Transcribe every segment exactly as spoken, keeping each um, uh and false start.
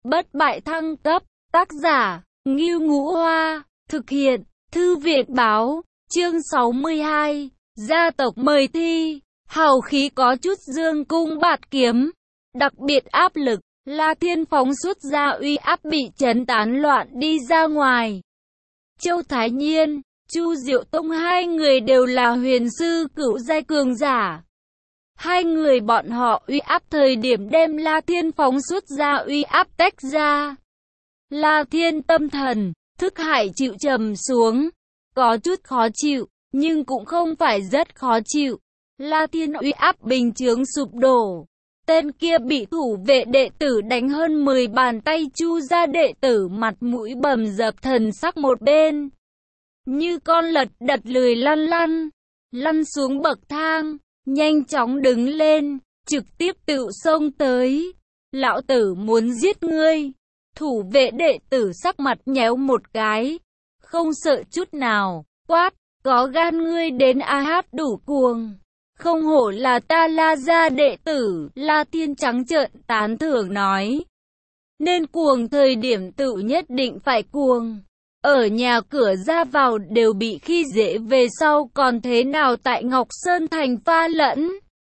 Bất bại thăng cấp, tác giả, Ngưu Ngũ Hoa, thực hiện, Thư viện Báo, chương sáu mươi hai, gia tộc mời thi, hào khí có chút dương cung bạt kiếm, đặc biệt áp lực, La Thiên phóng xuất ra uy áp bị chấn tán loạn đi ra ngoài. Châu Thái Nhiên, Chu Diệu Tông hai người đều là huyền sư cửu giai cường giả. Hai người bọn họ uy áp thời điểm đem La Thiên phóng xuất ra uy áp tách ra. La Thiên tâm thần, thức hải chịu trầm xuống, có chút khó chịu, nhưng cũng không phải rất khó chịu. La Thiên uy áp bình chướng sụp đổ. Tên kia bị thủ vệ đệ tử đánh hơn mười bàn tay, Chu gia đệ tử mặt mũi bầm dập, thần sắc một bên. Như con lật đật lười lăn lăn, lăn xuống bậc thang, nhanh chóng đứng lên, trực tiếp tự xông tới. Lão tử muốn giết ngươi. Thủ vệ đệ tử sắc mặt nhéo một cái, không sợ chút nào, quát, có gan ngươi đến a hát đủ cuồng. Không hổ là ta La gia đệ tử, La Thiên trắng trợn tán thưởng nói. Nên cuồng thời điểm tự nhất định phải cuồng. Ở nhà cửa ra vào đều bị khi dễ, về sau còn thế nào tại Ngọc Sơn Thành pha lẫn.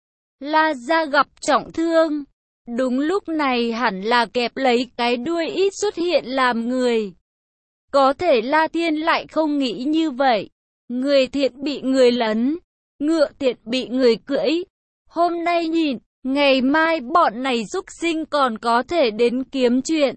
La gia gặp trọng thương. Đúng lúc này hẳn là kẹp lấy cái đuôi ít xuất hiện làm người. Có thể La Thiên lại không nghĩ như vậy. Người thiện bị người lấn, ngựa tiện bị người cưỡi. Hôm nay nhìn, ngày mai bọn này súc sinh còn có thể đến kiếm chuyện.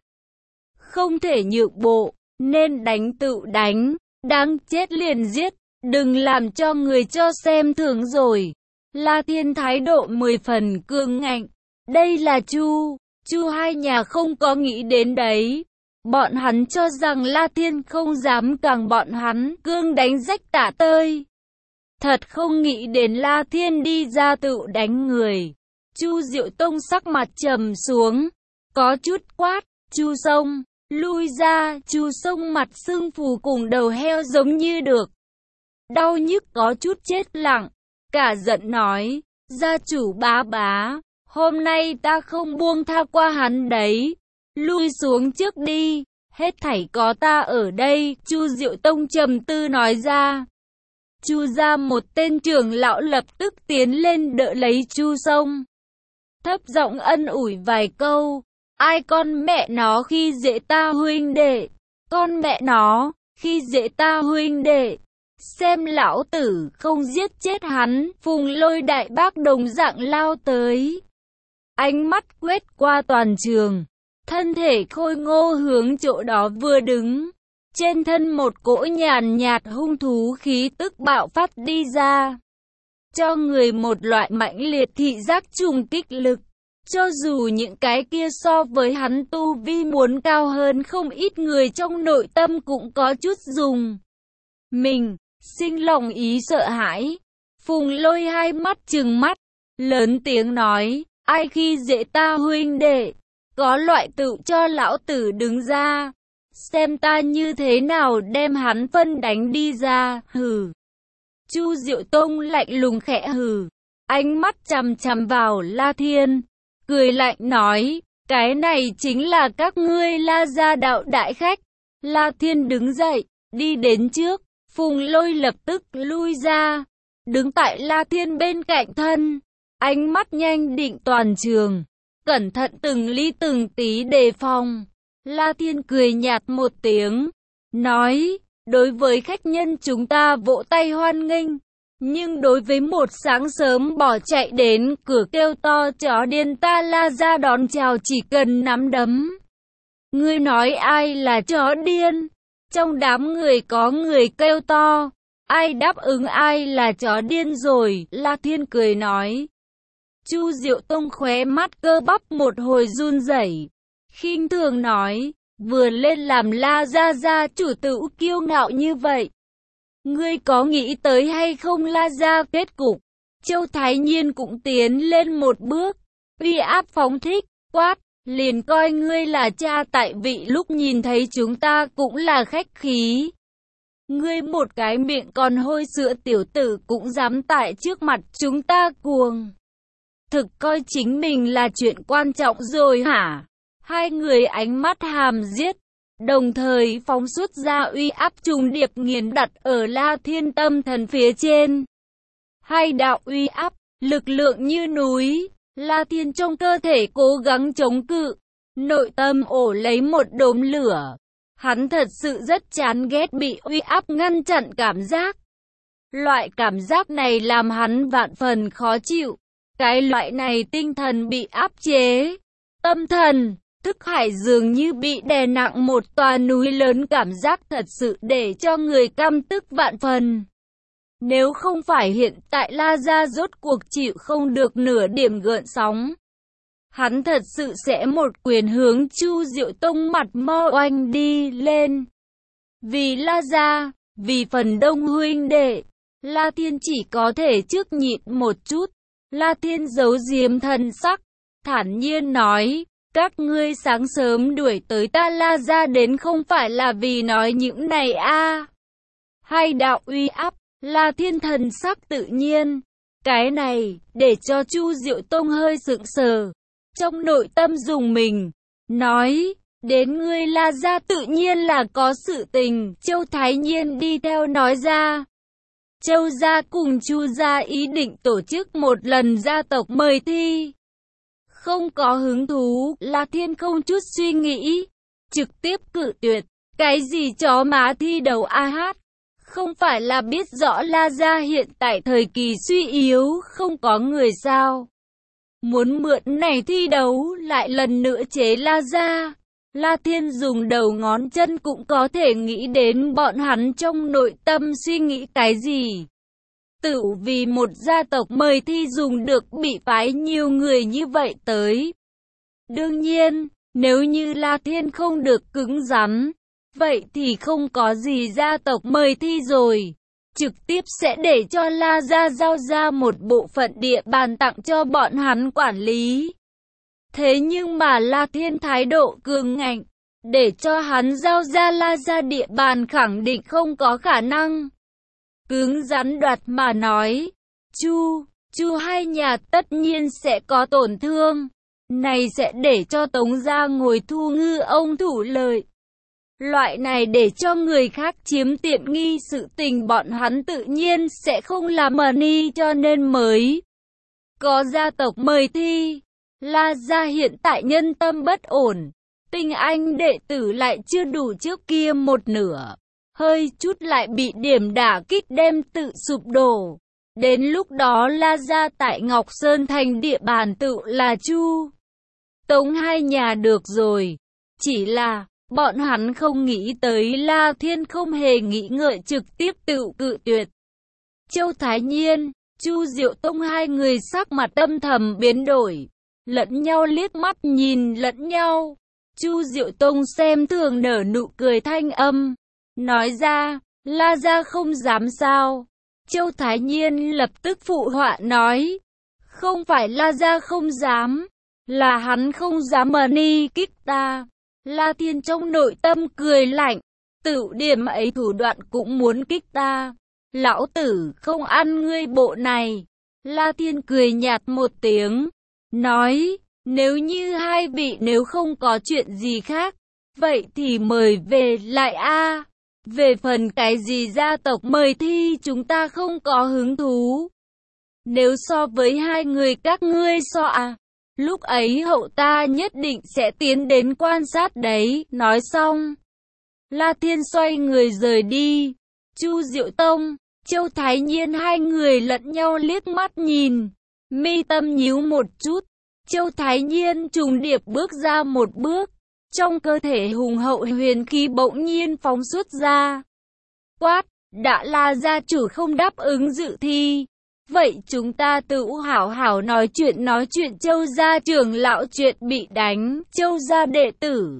Không thể nhượng bộ, nên đánh tự đánh, đáng chết liền giết, đừng làm cho người cho xem thường rồi. La Thiên thái độ mười phần cương ngạnh. Đây là Chu, Chu hai nhà không có nghĩ đến đấy. Bọn hắn cho rằng La Thiên không dám càng bọn hắn cương đánh rách tả tơi. Thật không nghĩ đến La Thiên đi ra tự đánh người. Chu Diệu Tông sắc mặt trầm xuống, có chút quát, Chu Sông, lui ra. Chu Sông mặt sưng phù cùng đầu heo giống như được đau nhức có chút chết lặng, cả giận nói, gia chủ bá bá, hôm nay ta không buông tha qua hắn đấy, lui xuống trước đi, hết thảy có ta ở đây. Chu Diệu Tông trầm tư nói ra. Chu gia một tên trưởng lão lập tức tiến lên đỡ lấy Chu Sông, thấp giọng ân ủi vài câu. Ai con mẹ nó khi dễ ta huynh đệ, con mẹ nó khi dễ ta huynh đệ, xem lão tử không giết chết hắn. Phùng Lôi đại bác đồng dạng lao tới, ánh mắt quét qua toàn trường, thân thể khôi ngô hướng chỗ đó vừa đứng. Trên thân một cỗ nhàn nhạt hung thú khí tức bạo phát đi ra, cho người một loại mãnh liệt thị giác trùng kích lực. Cho dù những cái kia so với hắn tu vi muốn cao hơn không ít, người trong nội tâm cũng có chút dùng mình, sinh lòng ý sợ hãi. Phùng Lôi hai mắt trừng mắt, lớn tiếng nói, ai khi dễ ta huynh đệ, có loại tự cho lão tử đứng ra, xem ta như thế nào đem hắn phân đánh đi ra. Hừ. Chu Diệu Tông lạnh lùng khẽ hừ, ánh mắt chằm chằm vào La Thiên, cười lạnh nói, cái này chính là các ngươi La gia đạo đại khách. La Thiên đứng dậy, đi đến trước, Phùng Lôi lập tức lui ra, đứng tại La Thiên bên cạnh thân, ánh mắt nhanh định toàn trường, cẩn thận từng ly từng tí đề phòng. La Thiên cười nhạt một tiếng, nói, đối với khách nhân chúng ta vỗ tay hoan nghênh, nhưng đối với một sáng sớm bỏ chạy đến cửa kêu to chó điên, ta La gia đón chào chỉ cần nắm đấm. Ngươi nói ai là chó điên? Trong đám người có người kêu to, ai đáp ứng ai là chó điên rồi. La Thiên cười nói. Chu Diệu Tông khóe mắt cơ bắp một hồi run rẩy, khinh thường nói, vừa lên làm La gia gia chủ tự kiêu ngạo như vậy, ngươi có nghĩ tới hay không La gia kết cục? Châu Thái Nhiên cũng tiến lên một bước, uy áp phóng thích, quát, liền coi ngươi là cha tại vị, lúc nhìn thấy chúng ta cũng là khách khí. Ngươi một cái miệng còn hôi sữa tiểu tử cũng dám tại trước mặt chúng ta cuồng. Thực coi chính mình là chuyện quan trọng rồi hả? Hai người ánh mắt hàm giết, đồng thời phóng xuất ra uy áp trùng điệp nghiền đặt ở La Thiên tâm thần phía trên. Hai đạo uy áp, lực lượng như núi, La Thiên trong cơ thể cố gắng chống cự, nội tâm ổ lấy một đốm lửa. Hắn thật sự rất chán ghét bị uy áp ngăn chặn cảm giác. Loại cảm giác này làm hắn vạn phần khó chịu. Cái loại này tinh thần bị áp chế. Tâm thần, thức hải dường như bị đè nặng một tòa núi lớn, cảm giác thật sự để cho người căm tức vạn phần. Nếu không phải hiện tại La Gia rốt cuộc chịu không được nửa điểm gợn sóng, hắn thật sự sẽ một quyền hướng Chu Diệu Tông mặt mo oanh đi lên. Vì La Gia, vì phần đông huynh đệ, La Thiên chỉ có thể trước nhịn một chút. La Thiên giấu giếm thân sắc, thản nhiên nói, các ngươi sáng sớm đuổi tới ta La Gia đến không phải là vì nói những này a à. Hai đạo uy áp, La Thiên thần sắc tự nhiên. Cái này, để cho Chu Diệu Tông hơi sững sờ. Trong nội tâm dùng mình, nói, đến ngươi La Gia tự nhiên là có sự tình. Châu Thái Nhiên đi theo nói ra. Châu Gia cùng Chu Gia ý định tổ chức một lần gia tộc mời thi. Không có hứng thú, La Thiên không chút suy nghĩ, trực tiếp cự tuyệt. Cái gì chó má thi đấu a hát? Không phải là biết rõ La Gia hiện tại thời kỳ suy yếu, không có người sao? Muốn mượn này thi đấu, lại lần nữa chế La Gia. La Thiên dùng đầu ngón chân cũng có thể nghĩ đến bọn hắn trong nội tâm suy nghĩ cái gì. Tự vì một gia tộc mời thi dùng được bị phái nhiều người như vậy tới. Đương nhiên, nếu như La Thiên không được cứng rắn, vậy thì không có gì gia tộc mời thi rồi. Trực tiếp sẽ để cho La Gia giao ra một bộ phận địa bàn tặng cho bọn hắn quản lý. Thế nhưng mà La Thiên thái độ cường ngạnh, để cho hắn giao ra La Gia địa bàn khẳng định không có khả năng. Cứng rắn đoạt mà nói, Chu, Chu hai nhà tất nhiên sẽ có tổn thương. Này sẽ để cho Tống Gia ngồi thu ngư ông thủ lợi. Loại này để cho người khác chiếm tiện nghi sự tình bọn hắn tự nhiên sẽ không làm mờ ni, cho nên mới có gia tộc mời thi. La Gia hiện tại nhân tâm bất ổn, tinh anh đệ tử lại chưa đủ trước kia một nửa, hơi chút lại bị điểm đả kích đem tự sụp đổ. Đến lúc đó La Gia tại Ngọc Sơn thành địa bàn tự là Chu, Tống hai nhà được rồi. Chỉ là bọn hắn không nghĩ tới La Thiên không hề nghĩ ngợi trực tiếp tự cự tuyệt. Châu Thái Nhiên, Chu Diệu Tông hai người sắc mặt âm thầm biến đổi, lẫn nhau liếc mắt nhìn lẫn nhau. Chu Diệu Tông xem thường nở nụ cười thanh âm, nói ra, La Gia không dám sao? Châu Thái Nhiên lập tức phụ họa nói, không phải La Gia không dám, là hắn không dám mà ni kích ta. La Thiên trong nội tâm cười lạnh, tự điểm ấy thủ đoạn cũng muốn kích ta. Lão tử không ăn ngươi bộ này. La Thiên cười nhạt một tiếng, nói, nếu như hai vị nếu không có chuyện gì khác, vậy thì mời về lại a. Về phần cái gì gia tộc mời thi chúng ta không có hứng thú. Nếu so với hai người các ngươi so à, lúc ấy hậu ta nhất định sẽ tiến đến quan sát đấy. Nói xong, La Thiên xoay người rời đi. Chu Diệu Tông, Châu Thái Nhiên hai người lẫn nhau liếc mắt nhìn, mi tâm nhíu một chút. Châu Thái Nhiên trùng điệp bước ra một bước, trong cơ thể hùng hậu huyền khí bỗng nhiên phóng xuất ra. Quát, đã là gia chủ không đáp ứng dự thi, vậy chúng ta tự hảo hảo nói chuyện nói chuyện. Châu gia trưởng lão chuyện bị đánh, Châu gia đệ tử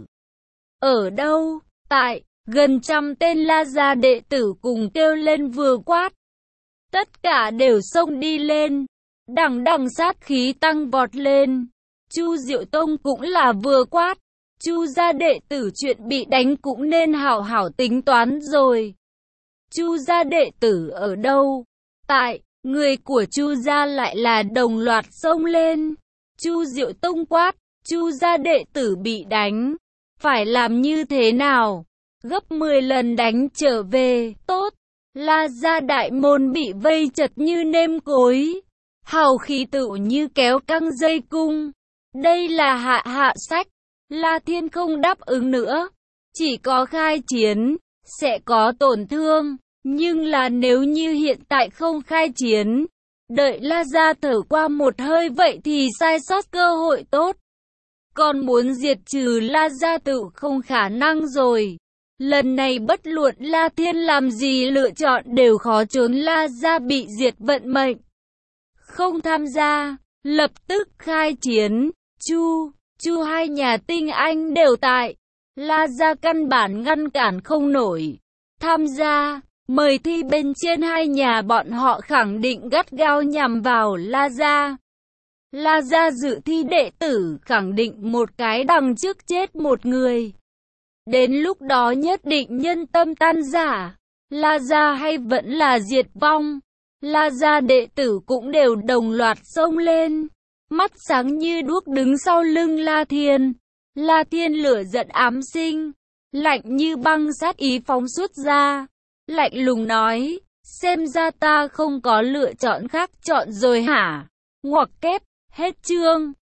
ở đâu? Tại, gần trăm tên La gia đệ tử cùng kêu lên vừa quát. Tất cả đều xông đi lên, đằng đằng sát khí tăng vọt lên. Chu Diệu Tông cũng là vừa quát, Chu gia đệ tử chuyện bị đánh cũng nên hảo hảo tính toán rồi. Chu gia đệ tử ở đâu? Tại, người của Chu gia lại là đồng loạt xông lên. Chu Diệu Tông quát, Chu gia đệ tử bị đánh, phải làm như thế nào? Gấp mười lần đánh trở về, tốt. La gia đại môn bị vây chật như nêm cối, hào khí tựu như kéo căng dây cung. Đây là hạ hạ sách. La Thiên không đáp ứng nữa, chỉ có khai chiến, sẽ có tổn thương, nhưng là nếu như hiện tại không khai chiến, đợi La gia thở qua một hơi vậy thì sai sót cơ hội tốt. Còn muốn diệt trừ La gia tự không khả năng rồi. Lần này bất luận La Thiên làm gì lựa chọn đều khó trốn La gia bị diệt vận mệnh. Không tham gia, lập tức khai chiến. Chu, Chu hai nhà tinh anh đều tại. La gia căn bản ngăn cản không nổi. Tham gia, mời thi bên trên hai nhà bọn họ khẳng định gắt gao nhằm vào La gia. La gia dự thi đệ tử khẳng định một cái đằng trước chết một người. Đến lúc đó nhất định nhân tâm tan rã, La gia hay vẫn là diệt vong. La gia đệ tử cũng đều đồng loạt xông lên, mắt sáng như đuốc đứng sau lưng La Thiên. La Thiên lửa giận ám sinh, lạnh như băng sát ý phóng xuất ra, lạnh lùng nói, xem ra ta không có lựa chọn khác chọn rồi hả? Ngoặc kép, hết chương.